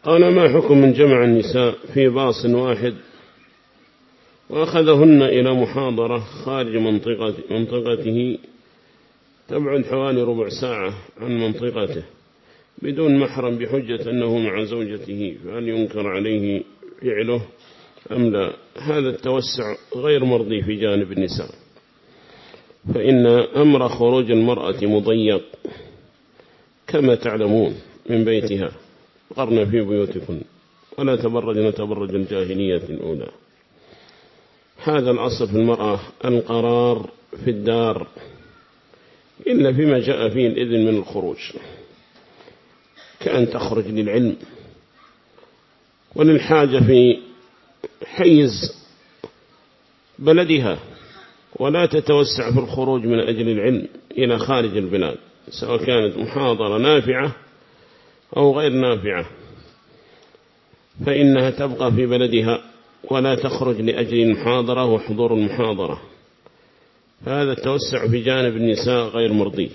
قال: ما حكم من جمع النساء في باص واحد وأخذهن إلى محاضرة خارج منطقته تبعد حوالي ربع ساعة عن منطقته بدون محرم بحجة أنه مع زوجته، فهل ينكر عليه فعله أم لا؟ هذا التوسع غير مرضي في جانب النساء، فإن أمر خروج المرأة مضيق كما تعلمون من بيتها، قرن في بيوتكم ولا تبرجن تبرج الجاهلية الأولى. هذا الأصل في المرأة القرار في الدار إلا فيما جاء فيه الإذن من الخروج، كأن تخرج للعلم وللحاجة في حيز بلدها، ولا تتوسع في الخروج من أجل العلم إلى خارج البلاد، سواء كانت محاضرة نافعة أو غير نافعة، فإنها تبقى في بلدها ولا تخرج لأجل المحاضرة وحضور المحاضرة. فهذا التوسع في جانب النساء غير مرضي،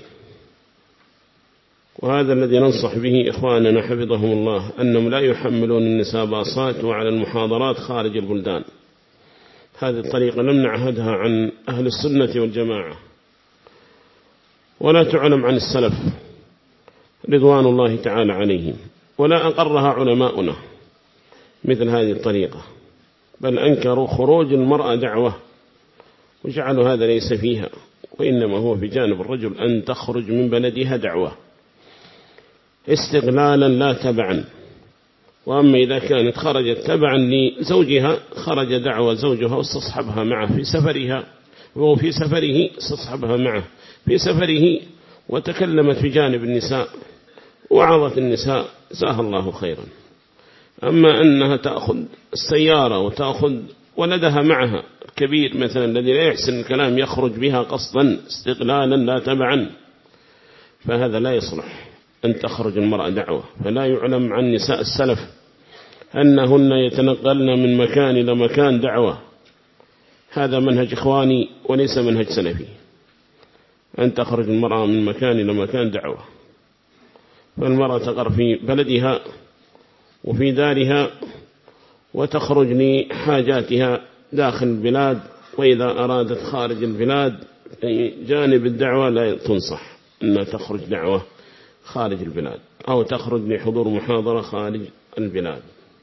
وهذا الذي ننصح به إخواننا حفظهم الله، أنهم لا يحملون النساء باصات وعلى المحاضرات خارج البلدان. هذه الطريقة لم نعهدها عن أهل السنة والجماعة، ولا تعلم عن السلف رضوان الله تعالى عليهم، ولا أقرها علماؤنا مثل هذه الطريقة، بل أنكروا خروج المرأة دعوة وجعلوا هذا ليس فيها، وإنما هو في جانب الرجل أن تخرج من بلدها دعوة استغلالا لا تبعا. وأما إذا كانت خرجت تبعا لزوجها خرج دعوة زوجها واستصحبها معه في سفرها، وهو في سفره استصحبها معه في سفره وتكلمت في جانب النساء وعظت النساء، جزاها الله خيرا. أما أنها تأخذ السيارة وتأخذ ولدها معها كبير مثلا الذي لا يحسن الكلام يخرج بها قصدا استغلالا لا تبعا، فهذا لا يصلح أن تخرج المرأة دعوة. فلا يعلم عن نساء السلف أنهن يتنقلن من مكان إلى مكان دعوة، هذا منهج إخواني وليس منهج سلفي، أن تخرج المرأة من مكان إلى مكان دعوة. فالمرأة تقر في بلدها وفي دارها وتخرج لحاجاتها داخل البلاد، وإذا أرادت خارج البلاد جانب الدعوة لا تنصح أنها تخرج دعوة خارج البلاد أو تخرج لحضور محاضرة خارج البلاد.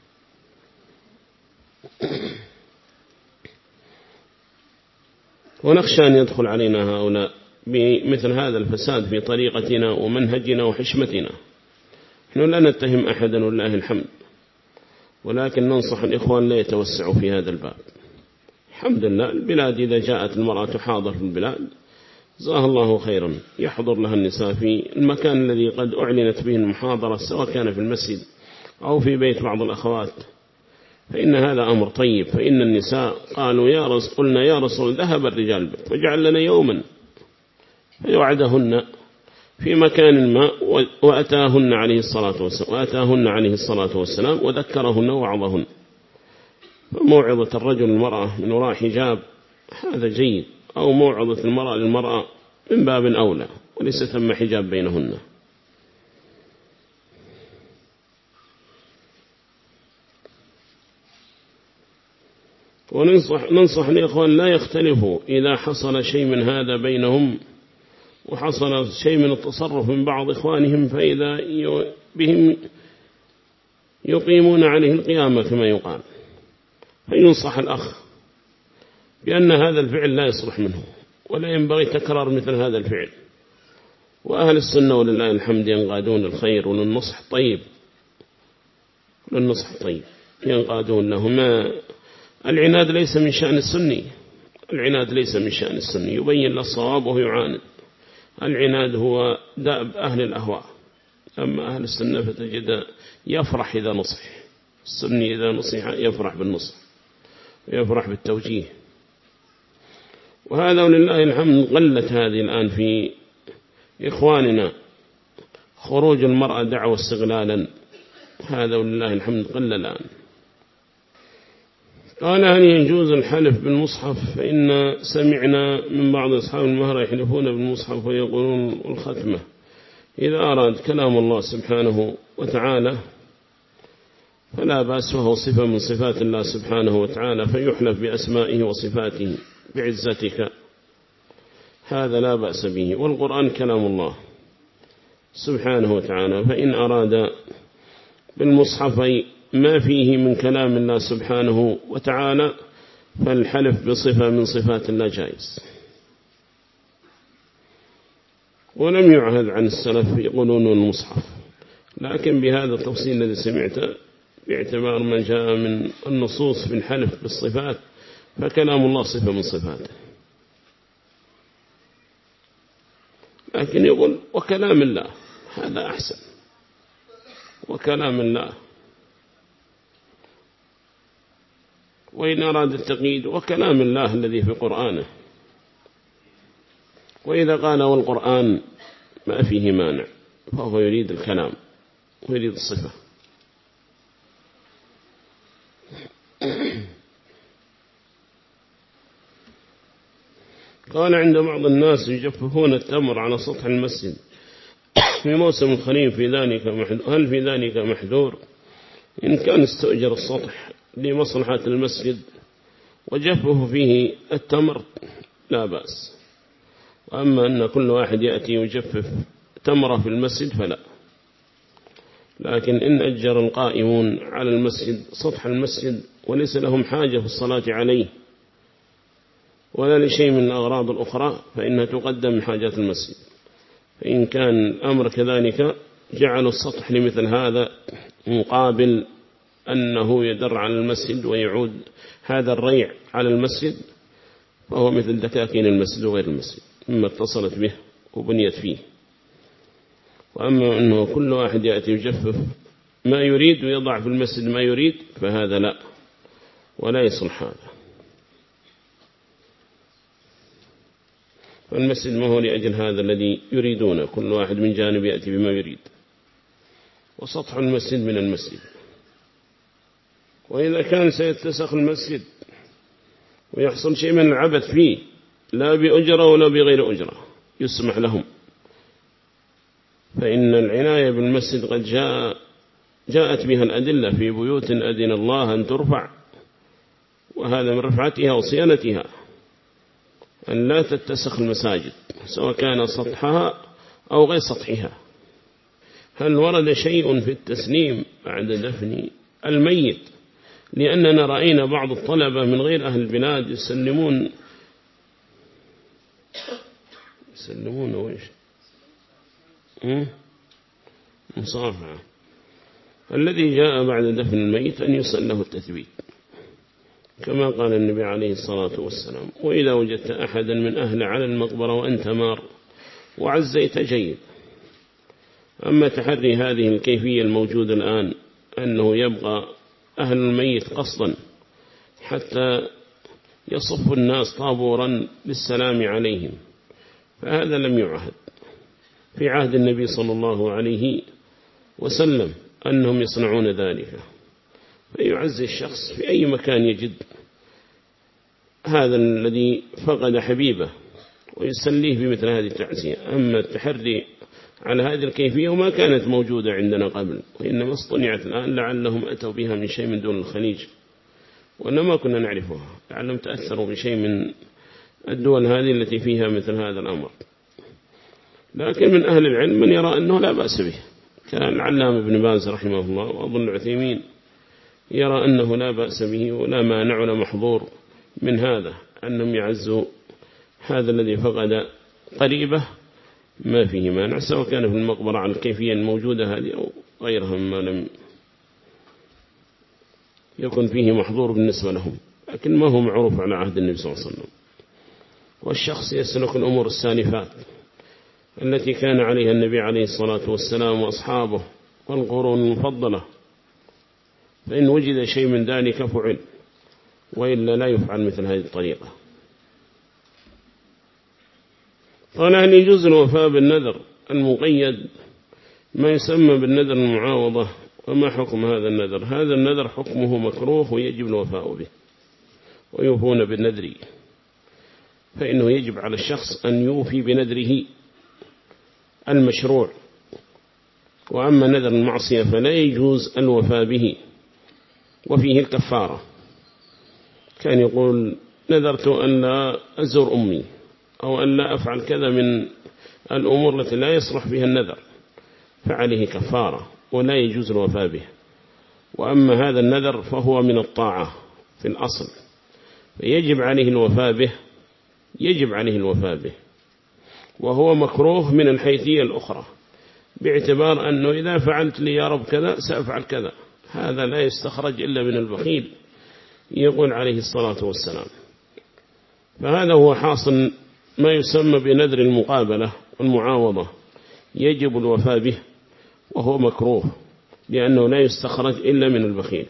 ونخشى أن يدخل علينا هؤلاء بمثل هذا الفساد في طريقتنا ومنهجنا وحشمتنا. نحن لا نتهم أحدا والله الحمد، ولكن ننصح الإخوان لا يتوسعوا في هذا الباب. الحمد لله البلاد إذا جاءت المرأة تحاضر في البلاد جزاها الله خيرا، يحضر لها النساء في المكان الذي قد أعلنت به المحاضرة، سواء كان في المسجد أو في بيت بعض الأخوات، فإن هذا أمر طيب. فإن النساء قالوا قلنا يا رسول ذهب الرجال وجعل لنا يوما، فيوعدهن في مكان ما وأتاهن عليه الصلاة والسلام وذكرهن ووعظهن. فموعظة الرجل المرأة من وراء حجاب هذا جيد، أو موعظة المرأة للمرأة من باب أولى، وليس ثم حجاب بينهن. وننصح الإخوان لا يختلفوا إذا حصل شيء من هذا بينهم وحصل شيء من التصرف من بعض إخوانهم، فإذا بهم يقيمون عليه القيامة كما يقال، فينصح الأخ بأن هذا الفعل لا يصلح منه ولا ينبغي تكرار مثل هذا الفعل. وأهل السنة ولله الحمد ينقادون للخير وللنصح طيب، ينقادون لهما. العناد ليس من شأن السني، يبين له الصواب وهو يعاند. العناد هو دأب أهل الأهواء. أما أهل السنة فتجد يفرح إذا نصح، السني إذا نصح يفرح بالنصح ويفرح بالتوجيه. وهذا ولله الحمد قلت هذه الآن في إخواننا خروج المرأة دعوة استغلالا، هذا ولله الحمد قل الآن. قال: هل يجوز الحلف بالمصحف؟ فإن سمعنا من بعض أصحاب المهر يحلفون بالمصحف ويقولون الختمة إذا أراد كلام الله سبحانه وتعالى فلا بأس، وهو صفة من صفات الله سبحانه وتعالى، فيحلف بأسمائه وصفاته بعزتك، هذا لا بأس به. والقرآن كلام الله سبحانه وتعالى، فإن أراد بالمصحف ما فيه من كلام الله سبحانه وتعالى فالحلف بصفة من صفات الله جائز. ولم يعهد عن السلف يقولون المصحف، لكن بهذا التفصيل الذي سمعته باعتبار ما جاء من النصوص في الحلف بالصفات، فكلام الله صفة من صفاته. لكن يقول وكلام الله، هذا أحسن، وكلام الله. وإن أراد التقييد وكلام الله الذي في قرآنه. وإذا قال والقرآن ما فيه مانع، فهو يريد الكلام ويريد الصفة. قال عند بعض الناس يجففون التمر على سطح المسجد في موسم الخريف، هل في ذلك محذور؟ إن كان استؤجر السطح لمصلحة المسجد وجفه فيه التمر لا بأس. وأما أن كل واحد يأتي يجفف تمره في المسجد فلا. لكن إن أجر القائمون على المسجد سطح المسجد وليس لهم حاجة في الصلاة عليه ولا لشيء من الأغراض الأخرى، فإنها تقدم من حاجات المسجد. فإن كان الأمر كذلك جعلوا السطح لمثل هذا مقابل أنه يدر على المسجد ويعود هذا الريع على المسجد، فهو مثل دكاكين المسجد وغير المسجد مما اتصلت به وبنيت فيه. وأما أنه كل واحد يأتي يجفف ما يريد ويضع في المسجد ما يريد، فهذا لا، ولا يصلح هذا. فالمسجد ما هو لأجل هذا الذي يريدونه، كل واحد من جانب يأتي بما يريد، وسطح المسجد من المسجد. وإذا كان سيتسخ المسجد ويحصل شيء من العبث فيه لا بأجرة ولا بغير أجرة يسمح لهم، فإن العناية بالمسجد قد جاءت بها الأدلة في بيوت أذن الله أن ترفع، وهذا من رفعتها وصيانتها أن لا تتسخ المساجد سواء كان سطحها أو غير سطحها. هل ورد شيء في التسليم بعد دفن الميت؟ لأننا رأينا بعض الطلبة من غير أهل البلاد يسلمون وإيش مصافحة. الذي جاء بعد دفن الميت أن يصل له التثبيت كما قال النبي عليه الصلاة والسلام: وإذا وجدت أحدا من أهل على المقبرة وأنت مار وعزيت جيد. أما تحري هذه الكيفية الموجودة الآن أنه يبقى أهل الميت قصدا حتى يصف الناس طابورا للسلام عليهم، فهذا لم يعهد في عهد النبي صلى الله عليه وسلم أنهم يصنعون ذلك. فيعزي الشخص في أي مكان يجد هذا الذي فقد حبيبه ويسليه بمثل هذه التعزية. أما التحري على هذه الكيفية وما كانت موجودة عندنا قبل، وإنما اصطنعت الآن، لعلهم أتوا بها من شيء من دون الخليج وإنما كنا نعرفها، لعلهم تأثروا بشيء من الدول هذه التي فيها مثل هذا الأمر. لكن من أهل العلم من يرى أنه لا بأس به، كان العلامة ابن باز رحمه الله وأظن العثيمين يرى أنه لا بأس به ولا مانع ولا محظور من هذا، أنهم يعزوا هذا الذي فقد قريبه ما فيه مانع، سواء كان في المقبرة على الكيفية الموجودة هذه أو غيرها ما لم يكن فيه محظور بالنسبة لهم، لكن ما هو معروف على عهد النبي صلى الله عليه وسلم. والشخص يسلك الأمور السالفات التي كان عليها النبي عليه الصلاة والسلام وأصحابه والقرون المفضلة، فإن وجد شيء من ذلك فعل، وإلا لا يفعل مثل هذه الطريقة. قال: هل يجوز الوفاء بالنذر المقيد ما يسمى بالنذر المعاوضة؟ وما حكم هذا النذر؟ هذا النذر حكمه مكروه ويجب الوفاء به، ويوفون بالنذر، فإنه يجب على الشخص أن يوفي بنذره المشروع. وأما نذر المعصية فلا يجوز الوفاء به، وفيه الكفارة. كان يقول نذرت أن لا أزور أمي أو أن لا أفعل كذا من الأمور التي لا يصلح بها النذر، فعليه كفارة ولا يجوز الوفاء به. وأما هذا النذر فهو من الطاعة في الأصل، فيجب عليه الوفاء به، يجب عليه الوفاء به، وهو مكروه من الحيثية الأخرى، باعتبار أنه إذا فعلت لي يا رب كذا سأفعل كذا، هذا لا يستخرج إلا من البخيل، يقول عليه الصلاة والسلام. فهذا هو حاصل ما يسمى بنذر المقابلة والمعاوضة، يجب الوفاء به، وهو مكروه لأنه لا يستخرج إلا من البخيل.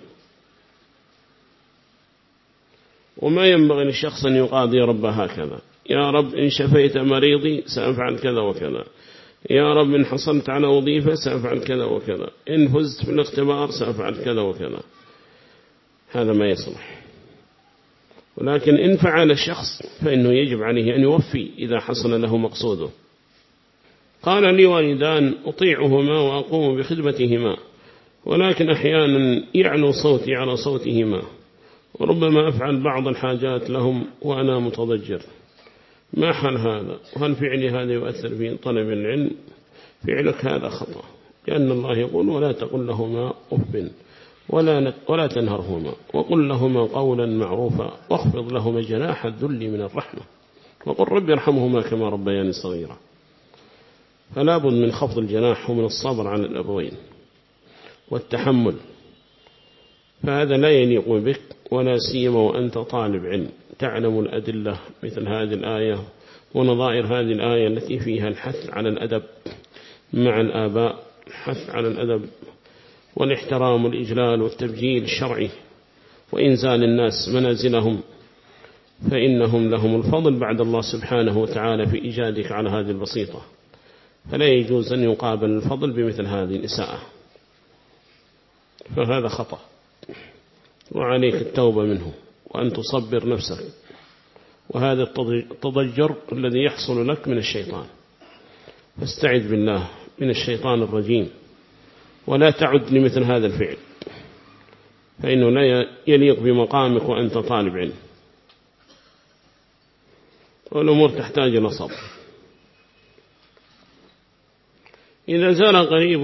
وما ينبغي للشخص أن يقاضي رب هكذا: يا رب إن شفيت مريضي سأفعل كذا وكذا، يا رب إن حصلت على وظيفة سأفعل كذا وكذا، إن فزت في الاختبار سأفعل كذا وكذا، هذا ما يصلح. ولكن إن فعل الشخص فإنه يجب عليه أن يوفي إذا حصل له مقصوده. قال لي والدان أطيعهما وأقوم بخدمتهما، ولكن أحيانا يعلو صوتي على صوتهما، وربما أفعل بعض الحاجات لهم وأنا متضجر، ما حل هذا؟ وهل فعلي هذا يؤثر في طلب العلم؟ فعلك هذا خطأ، لأن الله يقول: ولا تقل لهما أف ولا تنهرهما وقل لهما قولا معروفا واخفض لهما جناح الذل من الرحمة وقل رب ارحمهما كما ربياني صغيرا. فلا بد من خفض الجناح ومن الصبر على الأبوين والتحمل، فهذا لا يليق بك، ولا سيما وأنت طالب علم تعلم الأدلة مثل هذه الآية ونظائر هذه الآية التي فيها الحث على الأدب مع الآباء، الحث على الأدب والاحترام والإجلال والتبجيل الشرعي وإنزال الناس منازلهم، فإنهم لهم الفضل بعد الله سبحانه وتعالى في إيجادك على هذه البسيطة، فلا يجوز أن يقابل الفضل بمثل هذه الإساءة، فهذا خطأ، وعليك التوبة منه وأن تصبر نفسك. وهذا التضجر الذي يحصل لك من الشيطان، فاستعذ بالله من الشيطان الرجيم، ولا تعد لمثل هذا الفعل، فإنه لا يليق بمقامك وأنت طالب علم، والأمور تحتاج إلى صبر. إذا زار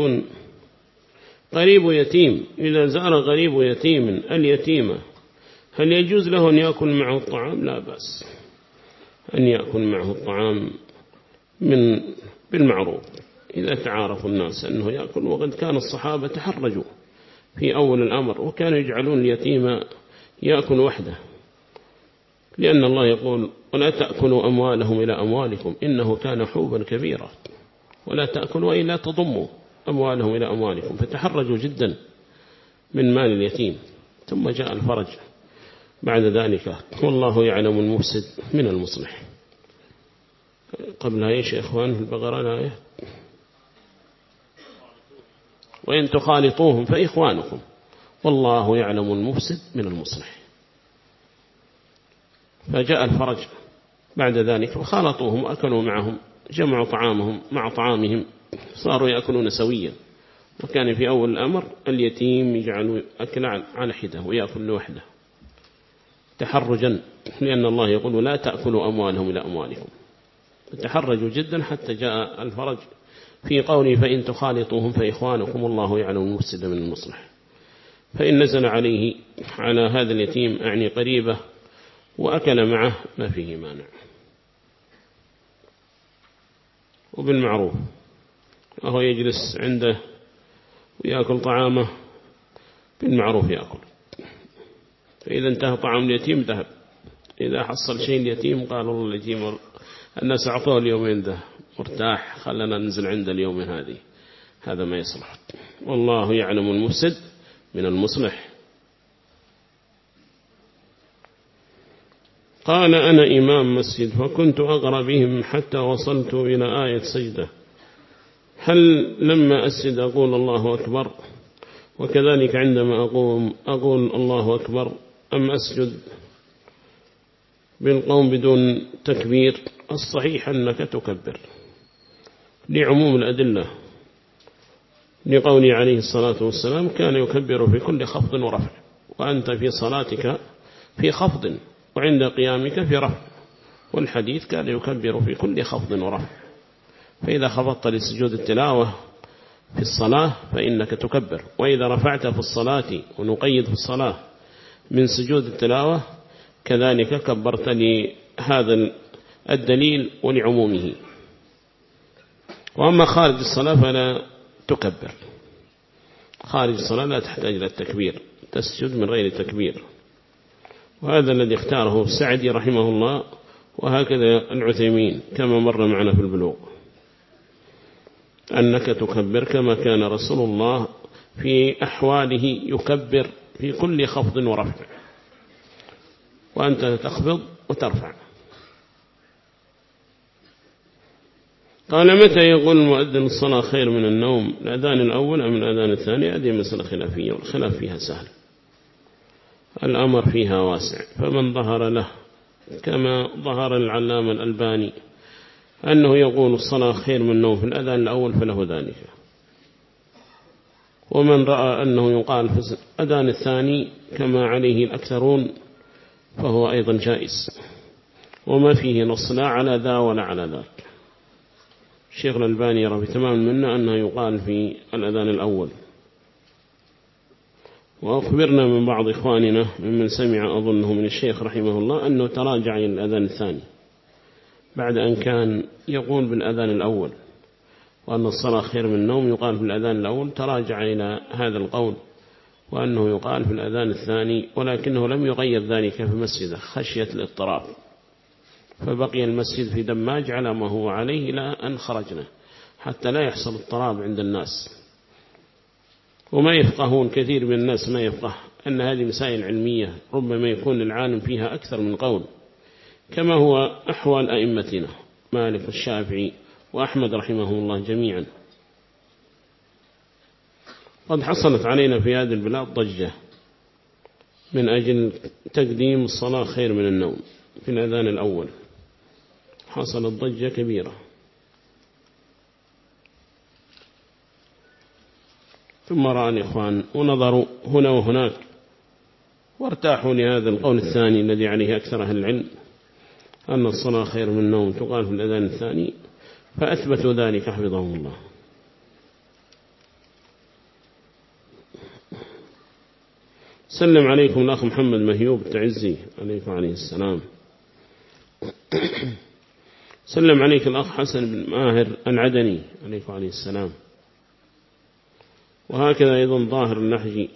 قريب يتيم، إذا زار قريب يتيم اليتيمة، هل يجوز له أن يأكل معه الطعام؟ لا بأس أن يأكل معه الطعام بالمعروف إذا تعارف الناس أنه يأكل. وقد كان الصحابة تحرجوا في أول الأمر، وكانوا يجعلون اليتيم يأكل وحده، لأن الله يقول: ولا تأكلوا أموالهم إلى أموالكم إنه كان حوبا كبيرا، ولا تأكلوا أي لا تضموا أموالهم إلى أموالكم، فتحرجوا جدا من مال اليتيم. ثم جاء الفرج بعد ذلك، والله يعلم المفسد من المصلح. قبلها إيش يا إخوان في البقرة الآية؟ وإن تخالطوهم فإخوانكم والله يعلم المفسد من المصلح. فجاء الفرج بعد ذلك وخالطوهم وأكلوا معهم، جمعوا طعامهم مع طعامهم، صاروا يأكلون سويا. وكان في أول الأمر اليتيم يجعل أكل على حده ويأكل لوحده تحرجا، لأن الله يقول: لا تأكلوا أموالهم إلى أموالكم. تحرجوا جدا حتى جاء الفرج في قوله: فإن تخالطوهم فإخوانكم والله يعلم المفسد من المصلح. فإن نزل عليه على هذا اليتيم أعني قريبة وأكل معه ما فيه مانع، وبالمعروف، وهو يجلس عنده ويأكل طعامه بالمعروف يأكل. فإذا انتهى طعام اليتيم ذهب، إذا حصل شيء اليتيم قال: والله اليتيم الناس أعطوه اليومين ده مرتاح، خلنا ننزل عند اليومين هذه، هذا ما يصلح. والله يعلم المفسد من المصلح. قال: أنا إمام مسجد فكنت أقرأ بهم حتى وصلت إلى آية سجدة، هل لما أسجد أقول الله أكبر، وكذلك عندما أقوم أقول الله أكبر، أم أسجد بالقوم بدون تكبير؟ الصحيح أنك تكبر لعموم الأدلة، لقوله عليه الصلاة والسلام: كان يكبر في كل خفض ورفع، وأنت في صلاتك في خفض وعند قيامك في رفع، والحديث كان يكبر في كل خفض ورفع. فإذا خفضت لسجود التلاوة في الصلاة فإنك تكبر، وإذا رفعت في الصلاة، ونقيد في الصلاة من سجود التلاوة كذلك كبرت لهذا الدليل ولعمومه. وأما خارج الصلاة فلا تكبر، خارج الصلاة لا تحتاج إلى التكبير، تسجد من غير تكبير. وهذا الذي اختاره السعدي رحمه الله، وهكذا العثيمين كما مر معنا في البلوغ، أنك تكبر كما كان رسول الله في أحواله يكبر في كل خفض ورفع، وأنت تخفض وترفع. قال متى يقول المؤذن الصلاة خير من النوم، الأذان الأول أم الأذان الثاني؟ هذه مسألة خلافية، والخلاف فيها سهل، الأمر فيها واسع. فمن ظهر له كما ظهر العلامة الألباني أنه يقول الصلاة خير من النوم في الأذان الأول فله ذلك، ومن رأى أنه يقال في الأذان الثاني كما عليه الأكثرون فهو أيضا جائز، وما فيه نص لا على ذا ولا على ذاك. الشيخ الألباني يرى بتمام منا أنه يقال في الأذان الأول. وأخبرنا من بعض إخواننا ممن سمع أظنه من الشيخ رحمه الله أنه تراجع إلى الأذان الثاني بعد أن كان يقول بالأذان الأول، وأن الصلاة خير من النوم يقال في الأذان الأول، تراجع إلى هذا القول وأنه يقال في الأذان الثاني، ولكنه لم يغير ذلك في مسجده خشية الاضطراب، فبقي المسجد في دماج على ما هو عليه إلى أن خرجنا حتى لا يحصل اضطراب عند الناس. وما يفقهون كثير من الناس ما يفقه أن هذه مسائل علمية ربما يكون العالم فيها أكثر من قول، كما هو أحوال أئمتنا مالك والشافعي وأحمد رحمه الله جميعا. قد حصلت علينا في هذه البلاد ضجة من أجل تقديم الصلاة خير من النوم في الأذان الأول، حصلت ضجة كبيرة. ثم رأى الإخوان ونظروا هنا وهناك وارتاحوا لهذا القول الثاني الذي عليه أكثر أهل العلم أن الصلاة خير من النوم تقال في الأذان الثاني، فأثبتوا ذلك حفظهم الله. سلم عليكم الأخ محمد مهيوب التعزي عليكم عليه السلام. سلم عليك الأخ حسن بن ماهر العدني عليكم عليه السلام. وهكذا أيضا ظاهر النحجي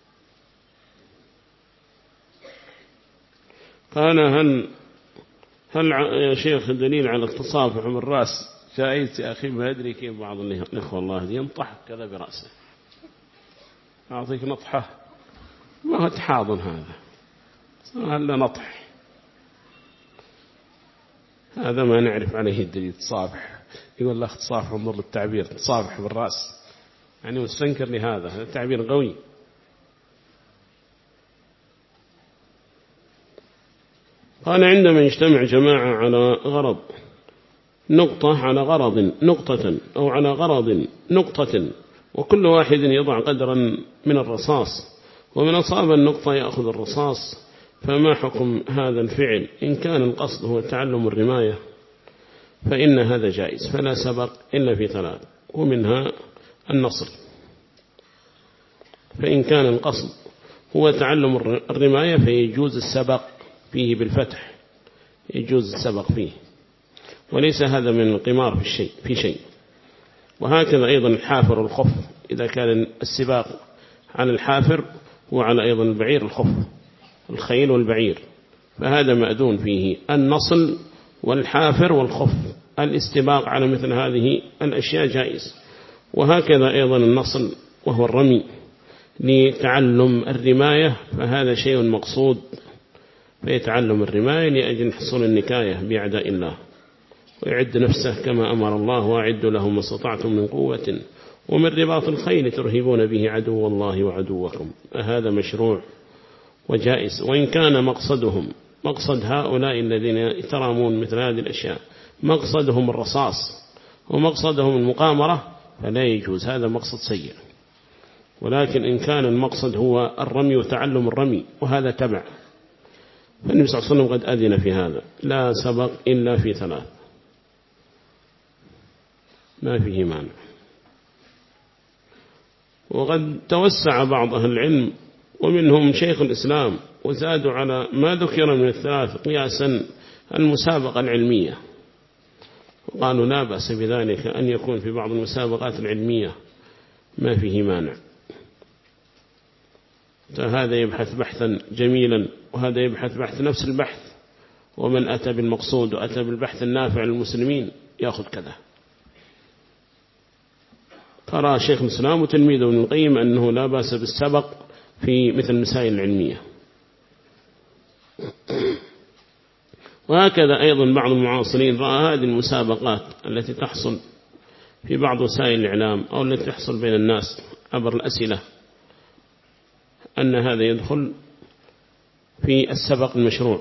قال هل يا شيخ دليل على التصافح بالرأس جائز؟ يا أخي ما أدري كيف بعض الإخوة الله ينطح كذا برأسه، أعطيك نطحة ما هو تحاضن، هذا هلا نطح، هذا ما نعرف عليه الدليل. تصافح يقول لك تصافح، انظر للتعبير، تصافح بالرأس يعني مستنكر لهذا، هذا تعبير قوي. قال عندما يجتمع جماعة على غرض نقطة على غرض نقطة أو على غرض نقطة، وكل واحد يضع قدرا من الرصاص، ومن أصاب النقطة يأخذ الرصاص، فما حكم هذا الفعل؟ إن كان القصد هو تعلم الرماية فإن هذا جائز، فلا سبق إلا في ثلاث، ومنها النصر. فإن كان القصد هو تعلم الرماية فيجوز السبق فيه بالفتح، يجوز السبق فيه، وليس هذا من القمار في شيء. وهكذا أيضا الحافر والخف، إذا كان السباق على الحافر وعلى أيضا البعير الخف، الخيل والبعير، فهذا مأذون فيه النصل والحافر والخف، الاستباق على مثل هذه الأشياء جائز. وهكذا أيضا النصل وهو الرمي لتعلم الرماية، فهذا شيء مقصود، فيتعلم الرماية لأجل حصول النكاية بأعداء الله، ويعد نفسه كما أمر الله وأعد لهم ما استطعتم من قوة ومن رباط الخيل ترهبون به عدو الله وعدوكم، فهذا مشروع وجائز. وإن كان مقصدهم مقصد هؤلاء الذين يترامون مثل هذه الأشياء مقصدهم الرصاص ومقصدهم المقامرة فلا يجوز، هذا مقصد سيء. ولكن إن كان المقصد هو الرمي وتعلم الرمي وهذا تبع، فالنبي صلى الله عليه وسلم قد أذن في هذا، لا سبق إلا في 3 ما فيه مانع. وقد توسع بعض أهل العلم ومنهم شيخ الإسلام وزادوا على ما ذكر من 3 قياسا المسابقة العلمية، وقالوا لا بأس بذلك أن يكون في بعض المسابقات العلمية ما فيه مانع. فهذا يبحث بحثا جميلا وهذا يبحث بحث نفس البحث، ومن أتى بالمقصود وأتى بالبحث النافع للمسلمين يأخذ كذا. فرأى شيخ الإسلام وتلميذه ابن القيم أنه لا بأس بالسبق في مثل المسائل العلمية. وهكذا أيضا بعض المعاصرين رأى هذه المسابقات التي تحصل في بعض وسائل الإعلام أو التي تحصل بين الناس عبر الأسئلة أن هذا يدخل في السبق المشروع،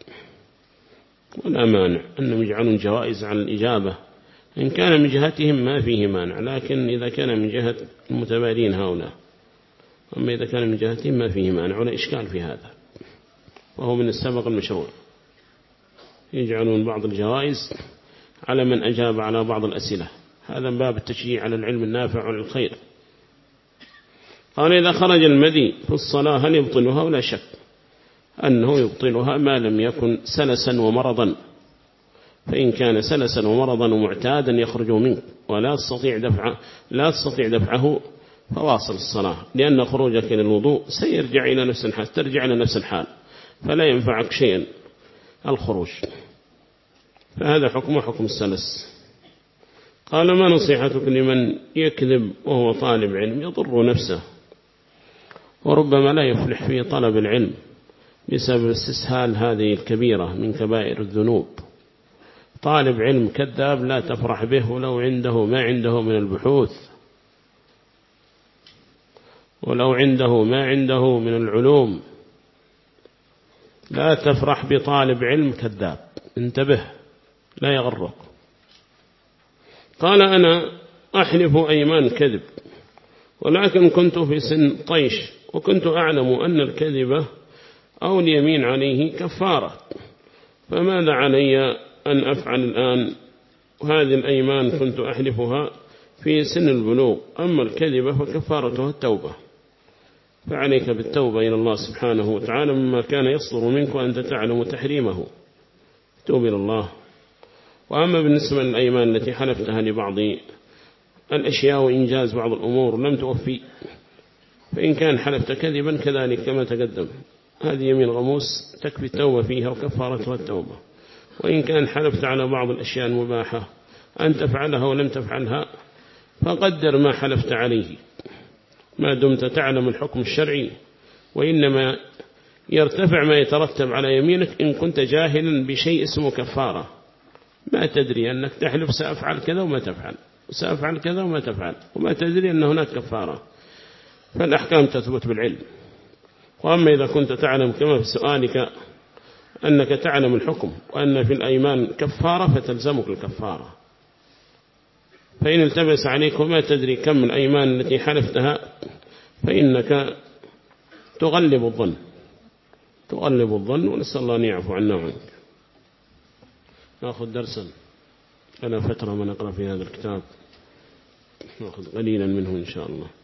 ولا مانع أنهم يجعلون جوائز على الإجابة إن كان من جهتهم ما فيه مانع، لكن إذا كان من جهة المتبادين هؤلاء، أما إذا كان من جهتهم ما فيه مانع ولا إشكال في هذا، وهو من السبق المشروع. يجعلون بعض الجوائز على من أجاب على بعض الأسئلة، هذا من باب التشجيع على العلم النافع والخير. قال إذا خرج المدي في الصلاة هل يبطلها؟ ولا شك أنه يبطلها ما لم يكن سلسا ومرضا، فإن كان سلسا ومرضا ومعتادا يخرج منك ولا تستطيع دفعه فواصل الصلاة، لأن خروجك إلى الوضوء سيرجع إلى نفس الحال، ترجع إلى نفس الحال، فلا ينفعك شيئا الخروج، فهذا حكم السلس. قال ما نصيحتك لمن يكذب وهو طالب علم يضر نفسه وربما لا يفلح في طلب العلم بسبب استسهال هذه الكبيرة من كبائر الذنوب؟ طالب علم كذاب لا تفرح به ولو عنده ما عنده من البحوث، ولو عنده ما عنده من العلوم، لا تفرح بطالب علم كذاب، انتبه لا يغرك. قال أنا أحلف أيمان كذب، ولكن كنت في سن طيش وكنت أعلم أن الكذبة أو اليمين عليه كفارة، فماذا علي أن أفعل الآن؟ وهذه الأيمان كنت أحلفها في سن البلوغ، أما الكذبة فكفارتها التوبة، فعليك بالتوبة إلى الله سبحانه وتعالى مما كان يصدر منك وأنت تعلم تحريمه، توب إلى الله. وأما بالنسبة للأيمان التي حلفتها لبعض الأشياء وإنجاز بعض الأمور لم توفي، فإن كان حلفت كذبا كذلك كما تقدم، هذه يمين غموس تكفي التوبة فيها وكفارتها التوبة. وإن كان حلفت على بعض الأشياء المباحة أن تفعلها ولم تفعلها فقدر ما حلفت عليه ما دمت تعلم الحكم الشرعي، وإنما يرتفع ما يترتب على يمينك إن كنت جاهلا بشيء اسمه كفارة، ما تدري أنك تحلف سأفعل كذا وما تفعل، وسأفعل كذا وما تفعل، وما تدري أن هناك كفارة، فالأحكام تثبت بالعلم. وأما إذا كنت تعلم كما في سؤالك أنك تعلم الحكم وأن في الأيمان كفارة فتلزمك الكفارة، فإن التبس عليك وما تدري كم الأيمان التي حلفتها فإنك تغلب الظن، ونسأل الله أن يعفو عنا وعنك. نأخذ درسا لنا فترة ما نقرأ في هذا الكتاب، نأخذ قليلا منه إن شاء الله.